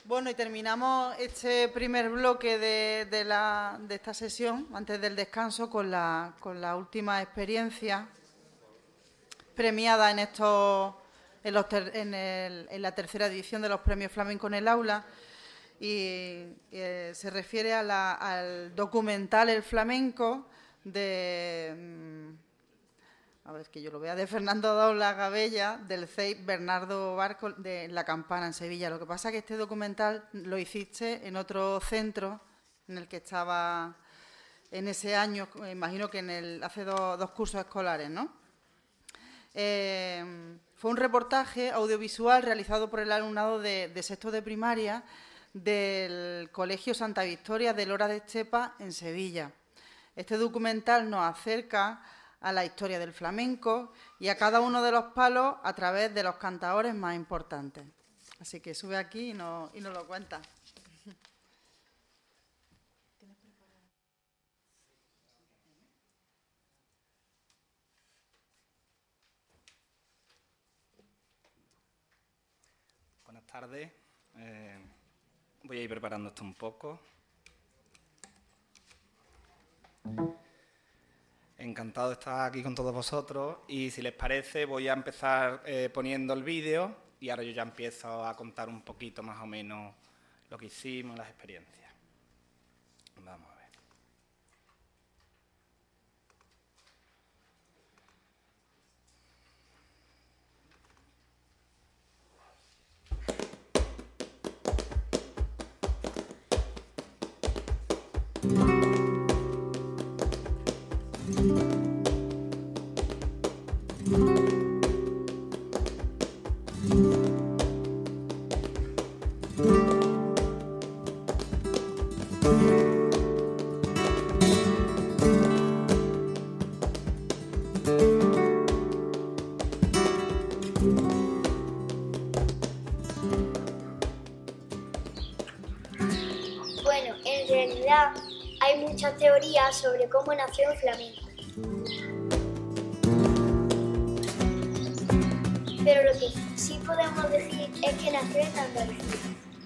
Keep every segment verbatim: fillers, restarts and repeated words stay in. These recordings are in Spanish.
Bueno, y terminamos este primer bloque de, de, la, de esta sesión, antes del descanso, con la, con la última experiencia premiada en, estos, en, los ter, en, el, en la tercera edición de los Premios Flamenco en el Aula, y eh, se refiere a la, al documental El Flamenco de... A ver, que yo lo vea, de Fernando Dobla Gabella, del C E I Bernardo Barco, de La Campana, en Sevilla. Lo que pasa es que este documental lo hiciste en otro centro en el que estaba en ese año, imagino que en el, hace do, dos cursos escolares, ¿no? Eh, fue un reportaje audiovisual realizado por el alumnado de, de sexto de primaria del Colegio Santa Victoria de Lora de Estepa, en Sevilla. Este documental nos acerca a la historia del flamenco y a cada uno de los palos a través de los cantaores más importantes. Así que sube aquí y nos, y nos lo cuenta. Buenas tardes. Eh, voy a ir preparando esto un poco. Encantado de estar aquí con todos vosotros y si les parece voy a empezar eh, poniendo el vídeo y ahora yo ya empiezo a contar un poquito más o menos lo que hicimos, las experiencias. Vamos a ver. Bueno, en realidad hay muchas teorías sobre cómo nació el flamenco. Pero lo que sí podemos decir es que nació en Andalucía.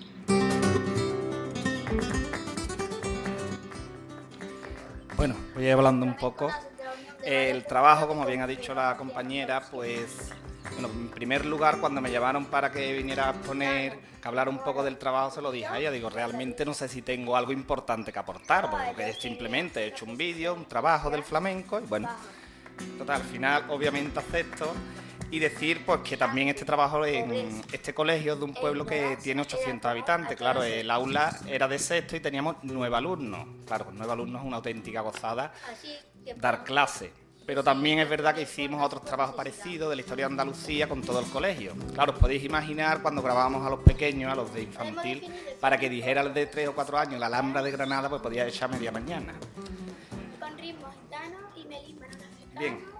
Bueno, voy a ir hablando un poco. El trabajo, como bien ha dicho la compañera, pues, bueno, en primer lugar, cuando me llamaron para que viniera a poner, que hablara un poco del trabajo, se lo dije a ella. Digo, realmente no sé si tengo algo importante que aportar, porque simplemente he hecho un vídeo, un trabajo del flamenco, y bueno, total, al final, obviamente acepto. Y decir pues que también este trabajo en este colegio es de un pueblo que tiene ochocientos habitantes. Claro, el aula era de sexto y teníamos nueve alumnos. Claro, nueve alumnos es una auténtica gozada dar clase. Pero también es verdad que hicimos otros trabajos parecidos de la historia de Andalucía con todo el colegio. Claro, os podéis imaginar cuando grabábamos a los pequeños, a los de infantil, para que dijera el de tres o cuatro años la Alhambra de Granada, pues podía echar media mañana. Con ritmo gitano y melisma. Bien.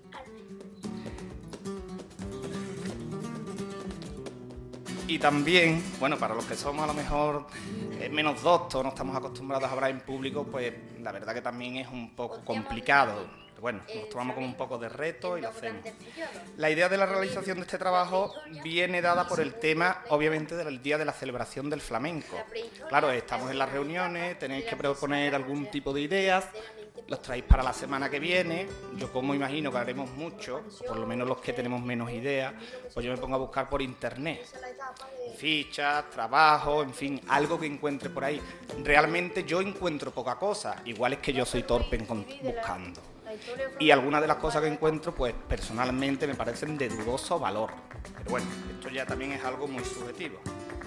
Y también, bueno, para los que somos a lo mejor eh, menos doctos, no estamos acostumbrados a hablar en público, pues la verdad que también es un poco complicado. Bueno, nos tomamos como un poco de reto y lo hacemos. La idea de la realización de este trabajo viene dada por el tema, obviamente, del día de la celebración del flamenco. Claro, estamos en las reuniones, tenéis que proponer algún tipo de ideas, los traéis para la semana que viene. Yo como imagino que haremos mucho, por lo menos los que tenemos menos ideas, pues yo me pongo a buscar por internet. Fichas, trabajo, en fin, algo que encuentre por ahí. Realmente yo encuentro poca cosa, igual es que yo soy torpe en buscando. Y algunas de las cosas que encuentro, pues personalmente me parecen de dudoso valor. Pero bueno, esto ya también es algo muy subjetivo.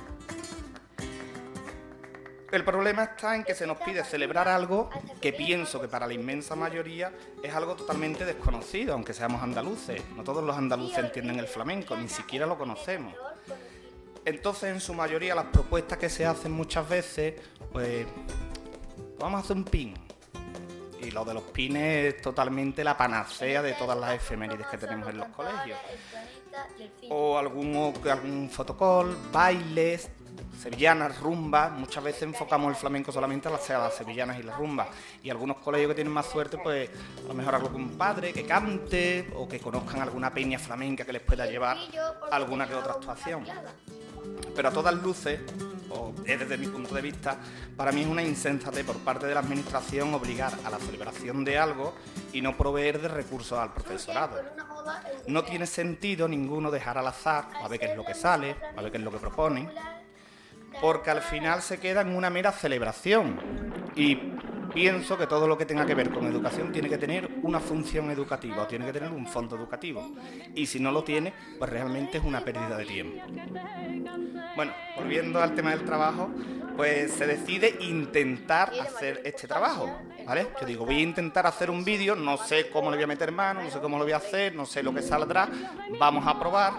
El problema está en que se nos pide celebrar algo que pienso que para la inmensa mayoría es algo totalmente desconocido, aunque seamos andaluces. No todos los andaluces entienden el flamenco, ni siquiera lo conocemos. Entonces, en su mayoría, las propuestas que se hacen muchas veces, pues, vamos a hacer un pin. Y lo de los pines es totalmente la panacea de todas las efemérides que tenemos en los colegios. O algún, algún fotocall, bailes, sevillanas, rumbas. Muchas veces enfocamos el flamenco solamente a las, a las sevillanas y las rumbas. Y algunos colegios que tienen más suerte, pues a lo mejor algo con un padre que cante o que conozcan alguna peña flamenca que les pueda llevar alguna que otra actuación. Pero a todas luces, o o es desde mi punto de vista, para mí es una insensatez por parte de la administración obligar a la celebración de algo y no proveer de recursos al profesorado. No tiene sentido ninguno dejar al azar, a ver qué es lo que sale, a ver qué es lo que proponen, porque al final se queda en una mera celebración. Y pienso que todo lo que tenga que ver con educación tiene que tener una función educativa o tiene que tener un fondo educativo. Y si no lo tiene, pues realmente es una pérdida de tiempo. Bueno, volviendo al tema del trabajo, pues se decide intentar hacer este trabajo, ¿vale? Yo digo, voy a intentar hacer un vídeo, no sé cómo le voy a meter mano, no sé cómo lo voy a hacer, no sé lo que saldrá, vamos a probar.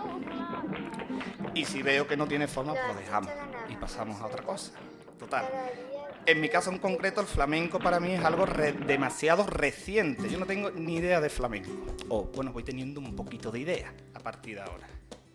Y si veo que no tiene forma, pues lo dejamos y pasamos a otra cosa. Total. En mi caso en concreto, el flamenco para mí es algo re- demasiado reciente. Yo no tengo ni idea de flamenco. O, bueno, voy teniendo un poquito de idea a partir de ahora.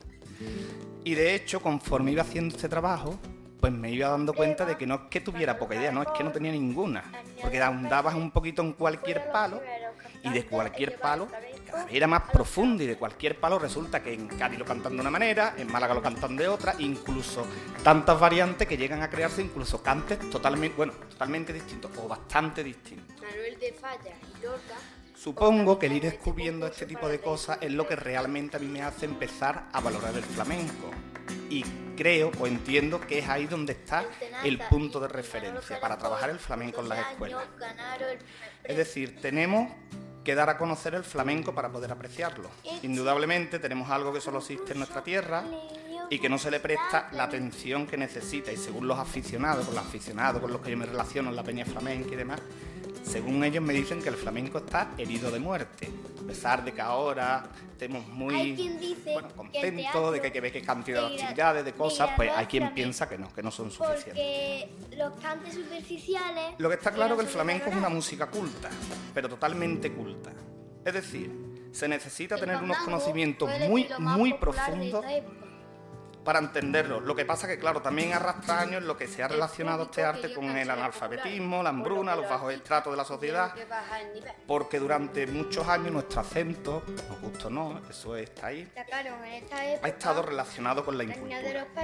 Y de hecho, conforme iba haciendo este trabajo, pues me iba dando cuenta de que no es que tuviera poca idea, no, es que no tenía ninguna. Porque andabas un poquito en cualquier palo y de cualquier palo cada vez era más profundo y de cualquier palo resulta que en Cádiz lo cantan de una manera, en Málaga lo cantan de otra, incluso tantas variantes que llegan a crearse incluso cantes totalmente, bueno, totalmente distintos o bastante distintos. Manuel de Falla y Lorca. Supongo que el ir descubriendo este tipo de cosas es lo que realmente a mí me hace empezar a valorar el flamenco. Y creo o entiendo que es ahí donde está el punto de referencia para trabajar el flamenco en las escuelas. Es decir, tenemos que dar a conocer el flamenco para poder apreciarlo. Indudablemente tenemos algo que solo existe en nuestra tierra y que no se le presta la atención que necesita. Y según los aficionados, con los aficionados con los que yo me relaciono en la peña flamenca y demás, según ellos me dicen que el flamenco está herido de muerte. A pesar de que ahora estemos muy bueno, contentos de que hay que ver qué cantidad de actividades, de cosas, pues hay quien piensa que no, que no son suficientes. Porque los cantes superficiales... Lo que está claro es que el flamenco es una música culta, pero totalmente culta. Es decir, se necesita tener unos conocimientos muy, muy profundos para entenderlo. Lo que pasa que, claro, también arrastra años en lo que se ha relacionado este arte con el analfabetismo, la hambruna, los bajos estratos de la sociedad, porque durante muchos años nuestro acento, nos gusta o no, eso está ahí, ha estado relacionado con la incultura.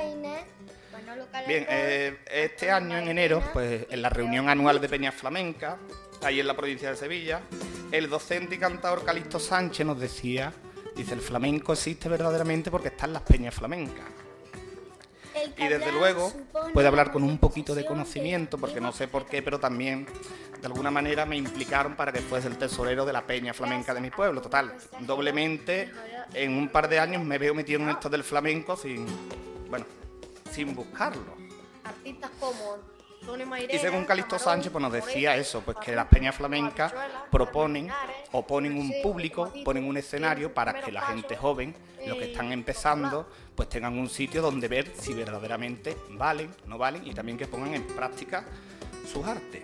Bien, eh, este año en enero, pues en la reunión anual de Peña Flamenca, ahí en la provincia de Sevilla, el docente y cantador Calixto Sánchez nos decía, dice, el flamenco existe verdaderamente porque está en las peñas flamencas. Y desde luego puede hablar con un poquito de conocimiento, porque no sé por qué, pero también de alguna manera me implicaron para que fuese el tesorero de la peña flamenca de mi pueblo. Total, doblemente, en un par de años me veo metido en esto del flamenco sin, bueno, sin buscarlo. Artistas como... Y según Calixto Sánchez pues nos decía eso, pues que las peñas flamencas proponen o ponen un público, ponen un escenario para que la gente joven, los que están empezando, pues tengan un sitio donde ver si verdaderamente valen, no valen, y también que pongan en práctica sus artes.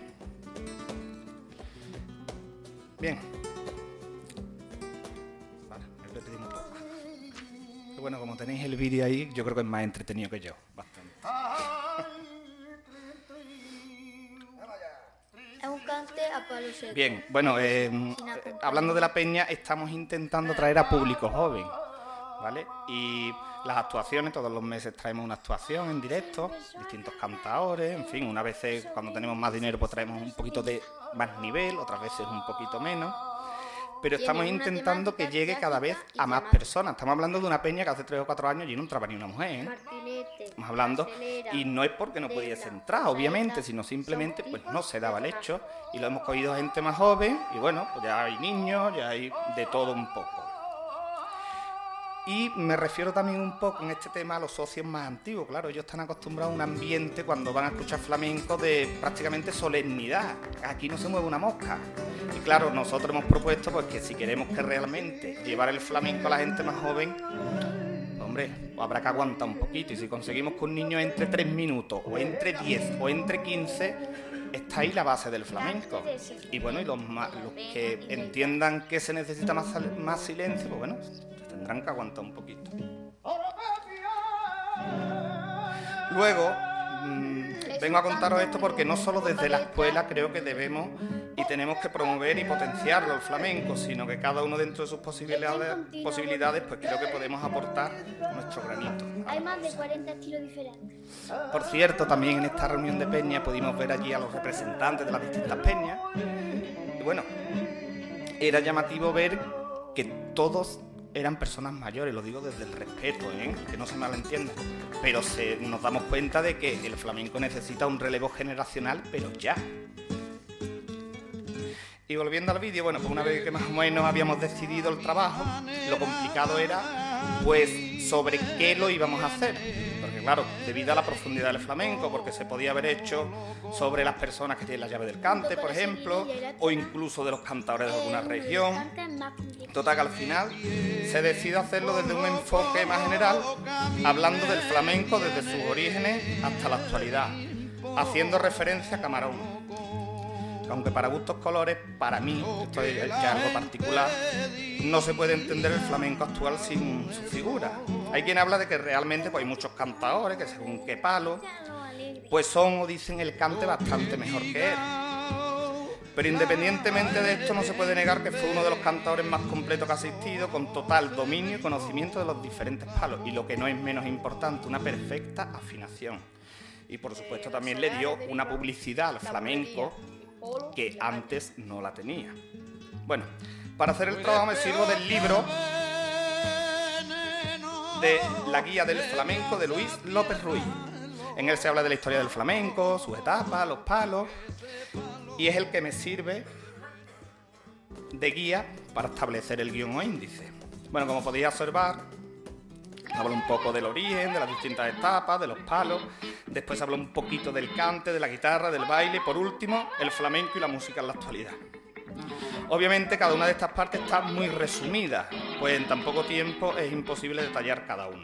Bien. Vale, me he repetido un poco. Pero bueno, como tenéis el vídeo ahí, yo creo que es más entretenido que yo, bastante. Es un cante a palo seco. Bien, bueno, eh, hablando de la peña, estamos intentando traer a público joven, ¿vale? Y las actuaciones, todos los meses traemos una actuación en directo, distintos cantadores, en fin, unas veces cuando tenemos más dinero pues traemos un poquito de más nivel, otras veces un poquito menos. Pero estamos intentando que llegue cada vez a más personas. Estamos hablando de una peña que hace tres o cuatro años y no entraba ni una mujer, ¿eh? Estamos hablando, y no es porque no pudiese entrar, obviamente, sino simplemente pues no se daba el hecho. Y lo hemos cogido gente más joven, y bueno, pues ya hay niños, ya hay de todo un poco. Y me refiero también un poco en este tema a los socios más antiguos. Claro, ellos están acostumbrados a un ambiente cuando van a escuchar flamenco de prácticamente solemnidad. Aquí no se mueve una mosca. Y claro, nosotros hemos propuesto pues que si queremos que realmente llevar el flamenco a la gente más joven, pues, hombre, pues habrá que aguantar un poquito. Y si conseguimos que un niño entre tres minutos, o entre diez, o entre quince, está ahí la base del flamenco. Y bueno, y los, más, los que entiendan que se necesita más, más silencio, pues bueno, tendrán que aguantar un poquito. Luego mmm, vengo a contaros esto porque no solo desde la escuela creo que debemos y tenemos que promover y potenciarlo el flamenco, sino que cada uno dentro de sus posibilidades, posibilidades pues creo que podemos aportar nuestro granito. Hay más de cuarenta estilos diferentes. Por cierto, también en esta reunión de peña pudimos ver allí a los representantes de las distintas peñas. Y bueno, era llamativo ver que todos eran personas mayores, lo digo desde el respeto, ¿eh? Que no se malentienda. Pero se, nos damos cuenta de que el flamenco necesita un relevo generacional, pero ya. Y volviendo al vídeo, bueno, pues una vez que más o menos habíamos decidido el trabajo, lo complicado era, pues, sobre qué lo íbamos a hacer. Porque claro, debido a la profundidad del flamenco, porque se podía haber hecho sobre las personas que tienen la llave del cante, por ejemplo, o incluso de los cantadores de alguna región. Total, que al final se decide hacerlo desde un enfoque más general, hablando del flamenco desde sus orígenes hasta la actualidad, haciendo referencia a Camarón. Aunque para gustos colores, para mí, esto es ya algo particular, no se puede entender el flamenco actual sin su figura. Hay quien habla de que realmente pues, hay muchos cantadores que según qué palo, pues son o dicen el cante bastante mejor que él. Pero independientemente de esto, no se puede negar que fue uno de los cantadores más completos que ha existido, con total dominio y conocimiento de los diferentes palos. Y lo que no es menos importante, una perfecta afinación. Y por supuesto también le dio una publicidad al flamenco que antes no la tenía. Bueno, para hacer el trabajo me sirvo del libro de La Guía del Flamenco de Luis López Ruiz. En él se habla de la historia del flamenco, sus etapas, los palos, y es el que me sirve de guía para establecer el guión o índice. Bueno, como podéis observar, hablo un poco del origen, de las distintas etapas, de los palos. Después hablo un poquito del cante, de la guitarra, del baile. Por último, el flamenco y la música en la actualidad. Obviamente, cada una de estas partes está muy resumida, pues en tan poco tiempo es imposible detallar cada una.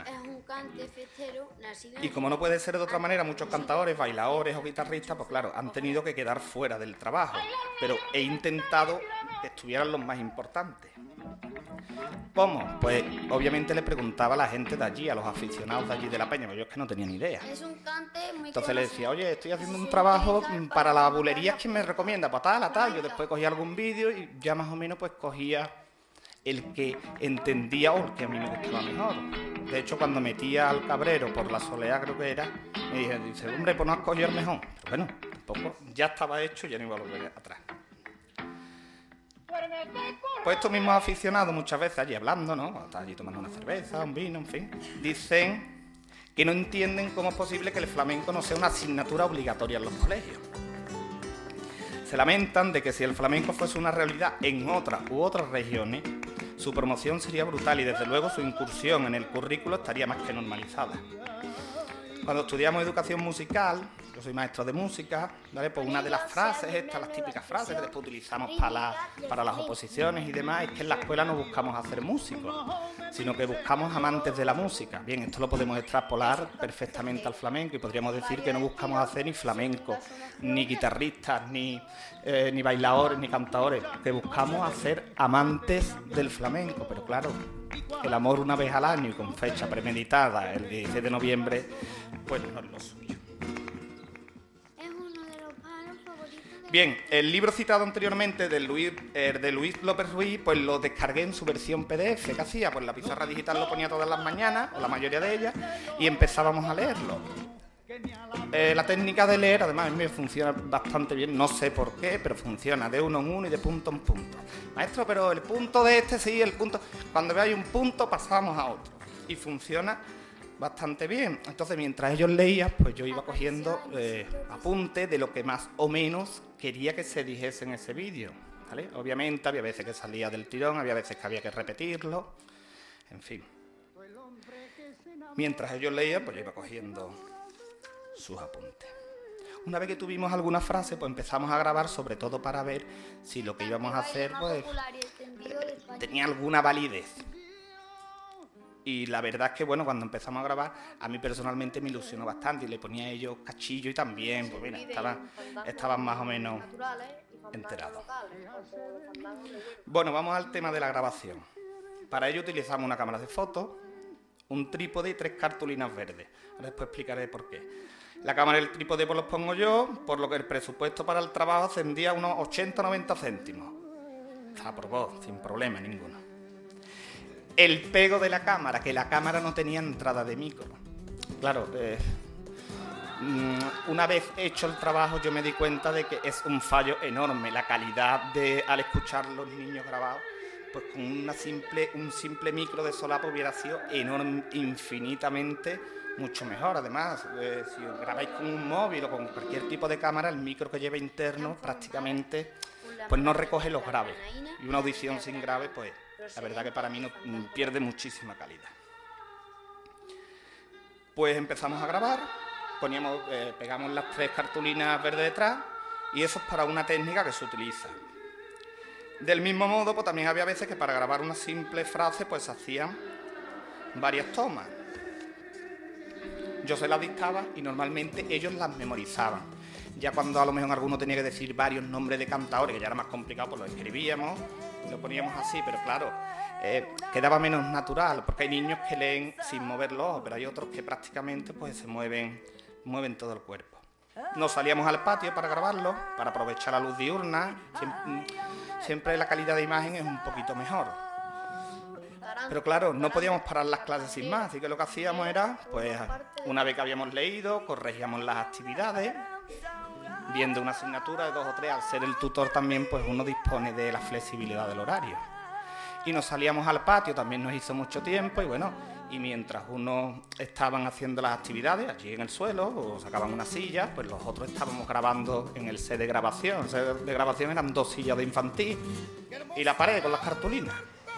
Y como no puede ser de otra manera, muchos cantadores, bailadores o guitarristas, pues claro, han tenido que quedar fuera del trabajo. Pero he intentado que estuvieran los más importantes. ¿Cómo? Pues obviamente le preguntaba a la gente de allí, a los aficionados de allí de la peña, pero yo es que no tenía ni idea. Entonces le decía, oye, estoy haciendo un trabajo para la bulería, ¿quién me recomienda? Pues tal, a tal. Yo después cogía algún vídeo y ya más o menos pues cogía el que entendía o el que a mí me gustaba mejor. De hecho, cuando metía al Cabrero por la Soleá, creo que era, me dije, dice, hombre, pues no has cogido el mejor. Pero bueno, tampoco, ya estaba hecho y ya no iba a volver atrás. Pues estos mismos aficionados, muchas veces allí hablando, ¿no? Cuando están allí tomando una cerveza, un vino, en fin, dicen que no entienden cómo es posible que el flamenco no sea una asignatura obligatoria en los colegios. Se lamentan de que si el flamenco fuese una realidad en otras u otras regiones, su promoción sería brutal y desde luego su incursión en el currículo estaría más que normalizada. Cuando estudiamos educación musical, yo soy maestro de música, ¿vale? Pues una de las frases, estas, las típicas frases que después utilizamos para, la, para las oposiciones y demás, es que en la escuela no buscamos hacer músicos, sino que buscamos amantes de la música. Bien, esto lo podemos extrapolar perfectamente al flamenco y podríamos decir que no buscamos hacer ni flamenco, ni guitarristas, ni, eh, ni bailadores, ni cantadores, que buscamos hacer amantes del flamenco, pero claro, el amor una vez al año y con fecha premeditada, el dieciséis de noviembre, pues no es lo suyo. Bien, el libro citado anteriormente de Luis, eh, de Luis López Ruiz, pues lo descargué en su versión P D F. ¿Qué hacía? Pues la pizarra digital lo ponía todas las mañanas, o la mayoría de ellas, y empezábamos a leerlo. Eh, la técnica de leer, además, a mí me funciona bastante bien, no sé por qué, pero funciona de uno en uno y de punto en punto. Maestro, pero el punto de este sí, el punto... Cuando veáis un punto, pasamos a otro. Y funciona bastante bien. Entonces, mientras ellos leían, pues yo iba cogiendo eh, apuntes de lo que más o menos quería que se dijese en ese vídeo, ¿vale? Obviamente, había veces que salía del tirón, había veces que había que repetirlo, en fin. Mientras ellos leían, pues yo iba cogiendo sus apuntes. Una vez que tuvimos alguna frase, pues empezamos a grabar, sobre todo para ver si lo que íbamos a hacer, pues, eh, tenía alguna validez. Y la verdad es que, bueno, cuando empezamos a grabar, a mí personalmente me ilusionó bastante y le ponía a ellos cachillo y también, pues mira, estaban, estaban más o menos enterados. Bueno, vamos al tema de la grabación. Para ello utilizamos una cámara de fotos, un trípode y tres cartulinas verdes. Ahora después explicaré por qué. La cámara y el trípode pues los pongo yo, por lo que el presupuesto para el trabajo ascendía a unos ochenta a noventa céntimos. Estaba por voz, sin problema ninguno. El pego de la cámara, que la cámara no tenía entrada de micro. Claro, eh, una vez hecho el trabajo yo me di cuenta de que es un fallo enorme. La calidad de al escuchar los niños grabados, pues con una simple, un simple micro de solapa hubiera sido enorme, infinitamente mucho mejor. Además, eh, si grabáis con un móvil o con cualquier tipo de cámara, el micro que lleva interno prácticamente pues no recoge los graves. Y una audición sin grave, pues la verdad que para mí no, pierde muchísima calidad. Pues empezamos a grabar, poníamos, eh, pegamos las tres cartulinas verdes detrás, y eso es para una técnica que se utiliza. Del mismo modo, pues también había veces que para grabar una simple frase pues se hacían varias tomas. Yo se las dictaba y normalmente ellos las memorizaban. Ya cuando a lo mejor alguno tenía que decir varios nombres de cantadores, que ya era más complicado, pues lo escribíamos y lo poníamos así, pero claro, eh, quedaba menos natural, porque hay niños que leen sin mover los ojos, pero hay otros que prácticamente pues se mueven, mueven todo el cuerpo. Nos salíamos al patio para grabarlo, para aprovechar la luz diurna. Siempre, siempre la calidad de imagen es un poquito mejor. Pero claro, no podíamos parar las clases sin más, así que lo que hacíamos era, pues una vez que habíamos leído, corregíamos las actividades, viendo una asignatura de dos o tres. Al ser el tutor también, pues uno dispone de la flexibilidad del horario. Y nos salíamos al patio, también nos hizo mucho tiempo, y bueno, y mientras unos estaban haciendo las actividades allí en el suelo o sacaban una silla, pues los otros estábamos grabando en el set de grabación. El set de grabación eran dos sillas de infantil y la pared con las cartulinas.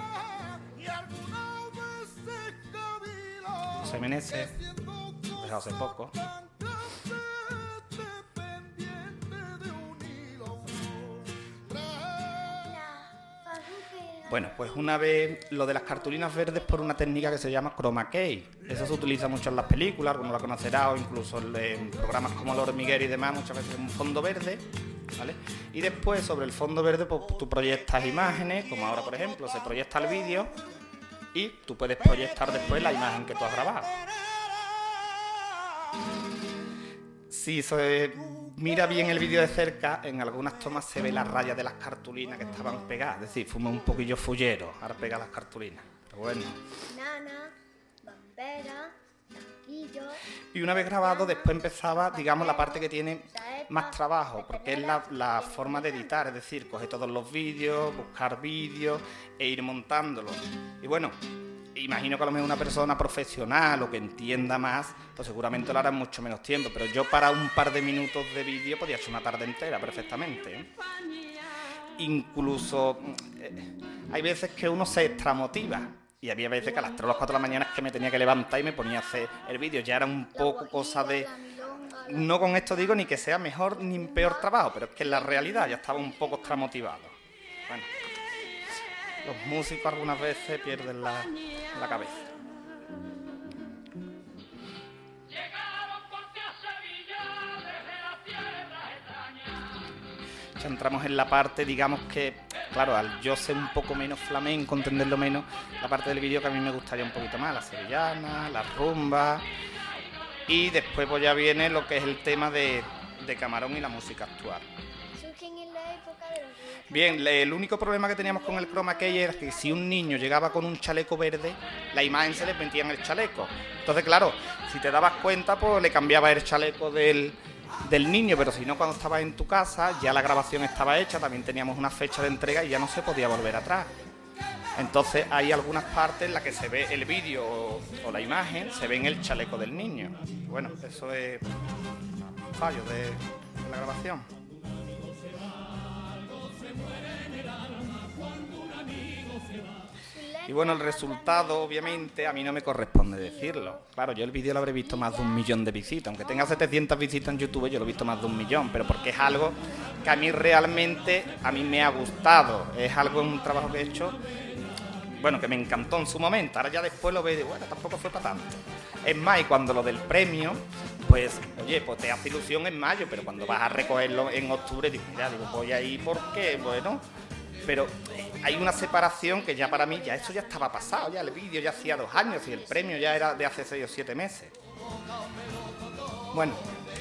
José Meneses, pues hace poco. Bueno, pues una vez lo de las cartulinas verdes por una técnica que se llama chroma key. Eso se utiliza mucho en las películas, alguno la conocerá, o incluso en programas como El Hormiguero y demás, muchas veces un fondo verde, ¿vale? Y después sobre el fondo verde pues tú proyectas imágenes, como ahora por ejemplo se proyecta el vídeo, y tú puedes proyectar después la imagen que tú has grabado. Si se mira bien el vídeo de cerca, en algunas tomas se ve las rayas de las cartulinas que estaban pegadas. Es decir, fuimos un poquillo fullero ahora pegar las cartulinas. Pero bueno. Nana, Bambera, Tanquillo. Y una vez grabado, después empezaba, digamos, la parte que tiene más trabajo, porque es la, la forma de editar. Es decir, coger todos los vídeos, buscar vídeos e ir montándolos. Y bueno, imagino que a lo mejor una persona profesional o que entienda más, pues seguramente lo hará en mucho menos tiempo, pero yo para un par de minutos de vídeo podía hacer una tarde entera perfectamente, ¿eh? Incluso eh, hay veces que uno se extramotiva, y había veces que a las tres o las cuatro de la mañana es que me tenía que levantar y me ponía a hacer el vídeo. Ya era un poco cosa de... No con esto digo ni que sea mejor ni peor trabajo, pero es que en la realidad ya estaba un poco extramotivado. Bueno, los músicos algunas veces pierden la, la cabeza. Ya entramos en la parte, digamos que, claro, al yo ser un poco menos flamenco, entenderlo menos, la parte del vídeo que a mí me gustaría un poquito más, la sevillana, la rumba, y después pues ya viene lo que es el tema de, de Camarón y la música actual. Bien, el único problema que teníamos con el chroma key era que si un niño llegaba con un chaleco verde, la imagen se le metía en el chaleco. Entonces, claro, si te dabas cuenta, pues le cambiaba el chaleco del, del niño, pero si no, cuando estabas en tu casa, ya la grabación estaba hecha, también teníamos una fecha de entrega y ya no se podía volver atrás. Entonces, hay algunas partes en las que se ve el vídeo o, o la imagen, se ve en el chaleco del niño. Bueno, eso es un fallo de, de la grabación. Y bueno, el resultado, obviamente, a mí no me corresponde decirlo. Claro, yo el vídeo lo habré visto más de un millón de visitas. Aunque tenga setecientas visitas en YouTube, yo lo he visto más de un millón. Pero porque es algo que a mí realmente, a mí me ha gustado. Es algo, un trabajo que he hecho, bueno, que me encantó en su momento. Ahora ya después lo veo y digo, bueno, tampoco fue para tanto. Es más, y cuando lo del premio, pues, oye, pues te hace ilusión en mayo. Pero cuando vas a recogerlo en octubre, digo, mira, digo, voy ahí porque, bueno... Pero hay una separación que ya para mí, ya eso ya estaba pasado, ya el vídeo ya hacía dos años y el premio ya era de hace seis o siete meses. Bueno,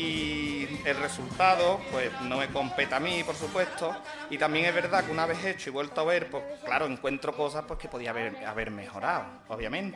Y el resultado, pues no me compete a mí, por supuesto, y también es verdad que una vez hecho y vuelto a ver, pues claro, encuentro cosas pues que podía haber, haber mejorado, obviamente.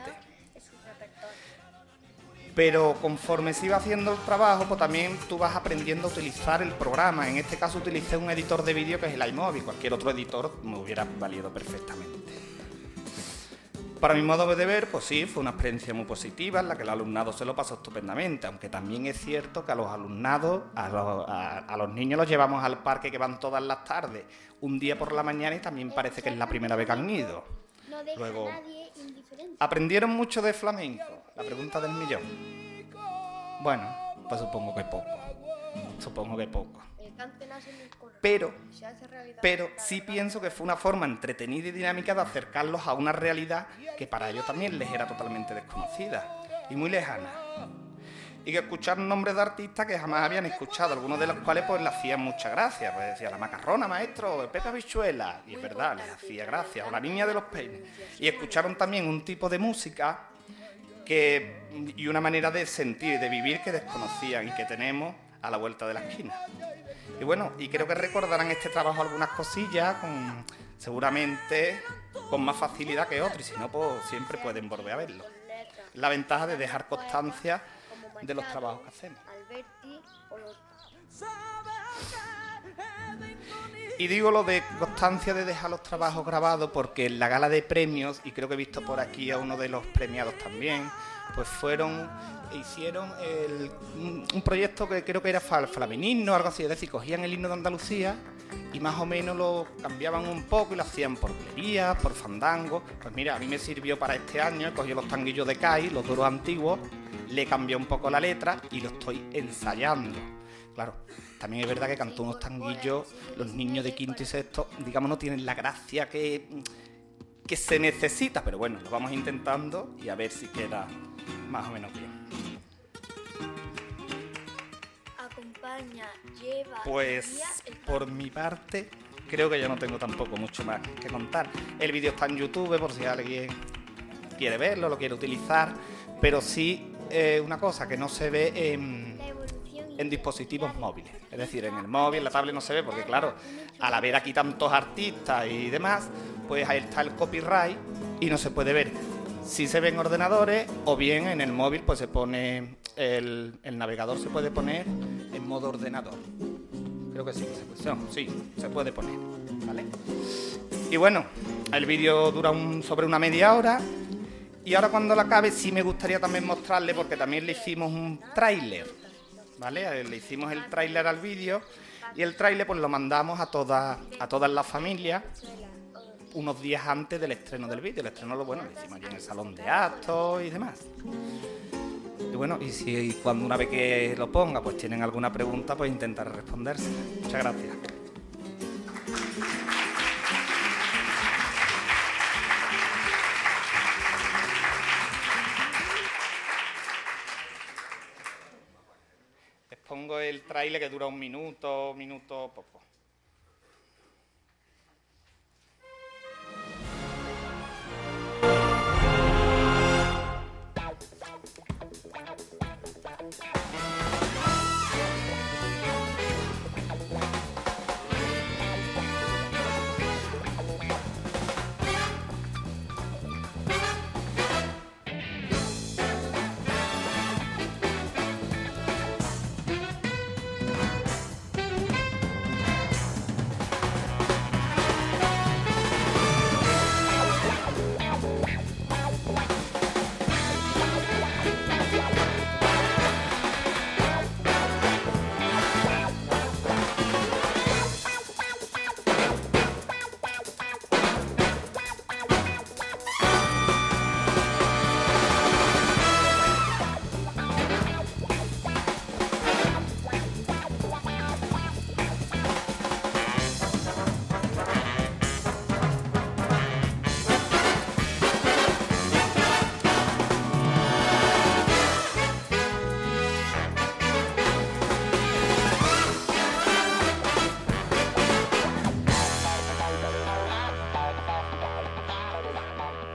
Pero conforme se iba haciendo el trabajo, pues también tú vas aprendiendo a utilizar el programa. En este caso utilicé un editor de vídeo que es el iMovie, cualquier otro editor me hubiera valido perfectamente. Para mi modo de ver, pues sí, fue una experiencia muy positiva en la que el alumnado se lo pasó estupendamente, aunque también es cierto que a los alumnados, a los, a, a los niños los llevamos al parque que van todas las tardes, un día por la mañana y también parece que es la primera vez que han ido. Luego, ¿aprendieron mucho de flamenco? La pregunta del millón. Bueno, pues supongo que poco, supongo que poco. Pero, pero sí pienso que fue una forma entretenida y dinámica de acercarlos a una realidad que para ellos también les era totalmente desconocida y muy lejana. Y que escucharon nombres de artistas que jamás habían escuchado, algunos de los cuales pues les hacían mucha gracia. Pues decía la Macarrona, maestro, el Pepe Habichuela, y es verdad, les hacía gracia, o la Niña de los Peines. Y escucharon también un tipo de música que, y una manera de sentir y de vivir que desconocían y que tenemos a la vuelta de la esquina. Y bueno, y creo que recordarán este trabajo algunas cosillas, con, seguramente con más facilidad que otros, y si no, pues siempre pueden volver a verlo. La ventaja de dejar constancia de los trabajos que hacemos. Y digo lo de constancia de dejar los trabajos grabados porque en la gala de premios, y creo que he visto por aquí a uno de los premiados también, pues fueron, hicieron el, un, un proyecto que creo que era para el flamenismo o algo así, es decir, cogían el himno de Andalucía y más o menos lo cambiaban un poco y lo hacían por plerías, por fandango. Pues mira, a mí me sirvió para este año, he cogido los tanguillos de Cádiz, los duros antiguos, le cambié un poco la letra y lo estoy ensayando. Claro, también es verdad que cantó unos tanguillos, los niños de quinto y sexto, digamos, no tienen la gracia que, que se necesita, pero bueno, lo vamos intentando y a ver si queda más o menos bien. Acompaña, lleva, pues por mi parte, creo que yo no tengo tampoco mucho más que contar. El vídeo está en YouTube por si alguien quiere verlo, lo quiere utilizar, pero sí eh, una cosa que no se ve en... en dispositivos móviles, es decir, en el móvil, en la tablet no se ve porque claro, al haber aquí tantos artistas y demás, pues ahí está el copyright y no se puede ver. Si se ve en ordenadores o bien en el móvil, pues se pone, el, el navegador se puede poner en modo ordenador. Creo que sí, se puede, no, sí, se puede poner, ¿vale? Y bueno, el vídeo dura un, sobre una media hora. Y ahora cuando lo acabe sí me gustaría también mostrarle, porque también le hicimos un tráiler, ¿vale? Le hicimos el tráiler al vídeo y el tráiler pues lo mandamos a todas a todas las familias unos días antes del estreno del vídeo. El estreno lo bueno lo hicimos allí en el salón de actos y demás. Y bueno, y si cuando una vez que lo ponga pues tienen alguna pregunta, pues intentaré responderse. Muchas gracias. Pongo el tráiler que dura un minuto, minuto poco.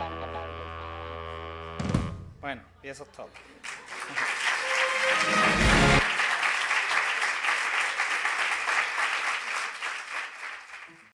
Bueno, y eso es todo.